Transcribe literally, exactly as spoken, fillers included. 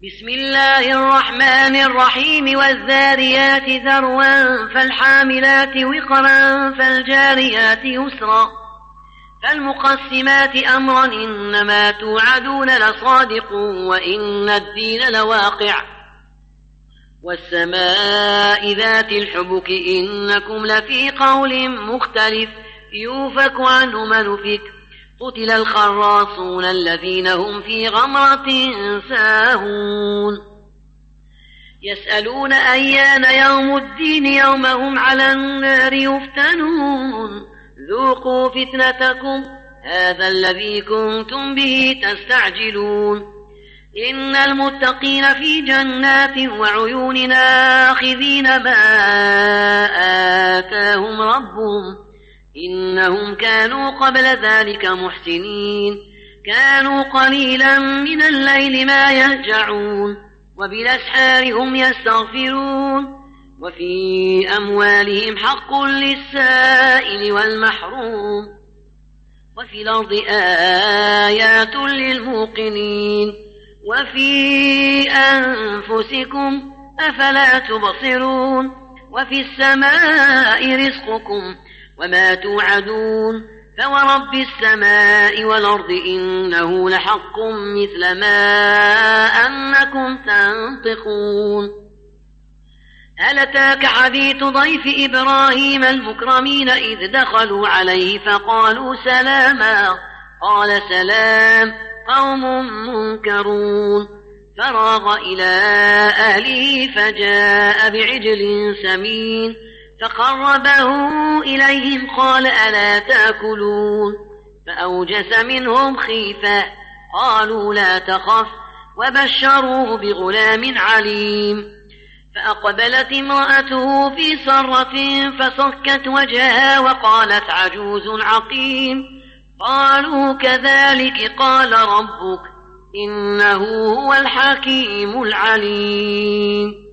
بسم الله الرحمن الرحيم والذاريات ذروا فالحاملات وقرا فالجاريات يسرا فالمقسمات أمرا إنما توعدون لصادق وإن الدين لواقع والسماء ذات الحبك إنكم لفي قول مختلف يوفك عنه من أفك قتل الخراصون الذين هم في غمرة ساهون يسألون أيان يوم الدين يوم هم على النار يفتنون ذوقوا فتنتكم هذا الذي كنتم به تستعجلون إن المتقين في جنات وعيون آخذين ما آتاهم ربهم إنهم كانوا قبل ذلك محسنين كانوا قليلا من الليل ما يهجعون وبالأسحار هم يستغفرون وفي أموالهم حق للسائل والمحروم وفي الأرض آيات للموقنين وفي أنفسكم أفلا تبصرون وفي السماء رزقكم وما توعدون فورب السماء والأرض إنه لحق مثل ما أنكم تنطقون هل أتاك حديث ضيف إبراهيم المكرمين إذ دخلوا عليه فقالوا سلاما قال سلام قوم منكرون فراغ إلى أهله فجاء بعجل سمين فقربه إليهم قال ألا تأكلون فأوجس منهم خيفة قالوا لا تخف وبشروه بغلام عليم فأقبلت امرأته في صرة فصكت وجهها وقالت عجوز عقيم قالوا كذلك قال ربك إنه هو الحكيم العليم